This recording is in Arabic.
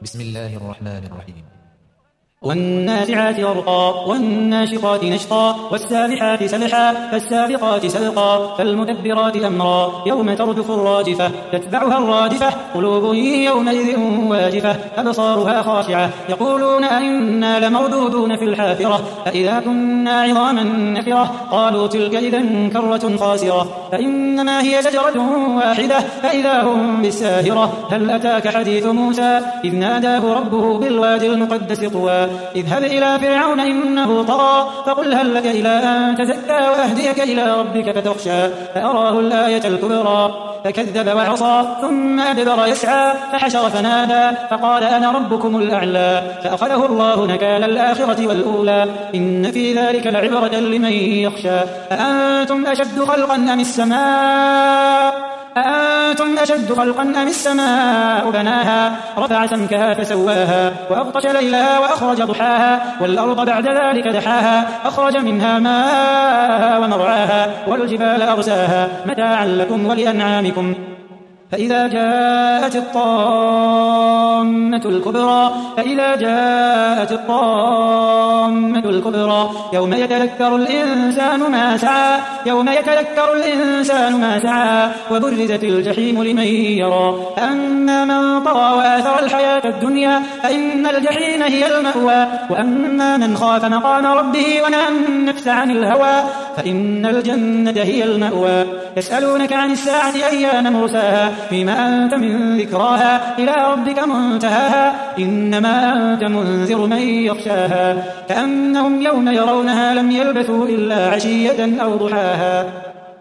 بسم الله الرحمن الرحيم. والنازعات غرقا والناشطات نشطا والسابحات سبحا فالسابقات سبقا فالمدبرات أمرا يوم ترجف الراجفة تتبعها الرادفة قلوب يومئذ واجفة أبصارها خاشعة يقولون أئنا لمردودون في الحافرة أئذا كنا عظاما نخرة قالوا تلك إذا كرة خاسرة فإنما هي زجرة واحدة فإذا هم بالساهرة هل أتاك حديث موسى إذ ناداه ربه بالوادي المقدس طوى اذهب إلى فرعون إنه طغى فقل هل لك إلى أن تزكى وأهديك إلى ربك فتخشى فأراه الآية الكبرى فكذب وعصى ثم أدبر يسعى فحشر فنادى فقال أنا ربكم الأعلى فأخذه الله نكال الآخرة والأولى إن في ذلك لعبرة لمن يخشى أأنتم أشد خلقا أم السماء أأنتم أشد خلقا أم السماء بناها رفع سمكها فسواها وأغطش ليلها وأخرج ضحاها والأرض بعد ذلك دحاها أخرج منها ماءها ومرعاها والجبال أرساها متاعا لكم ولأنعامكم فإذا جاءت الطامة الكبرى يوم يتذكر الإنسان ما سعى وبرزت الجحيم لمن يرى فأما من طغى وآثر الحياة الدنيا فإن الجحيم هي المأوى وأما من خاف مقام ربه ونهى النفس عن الهوى فإن الجنة هي المأوى يسألونك عن الساعة أيان مرساها فيما أنت من ذكراها إلى ربك منتهاها إنما أنت منذر من يخشاها كأنهم يوم يرونها لم يلبثوا إلا عشية أو ضحاها.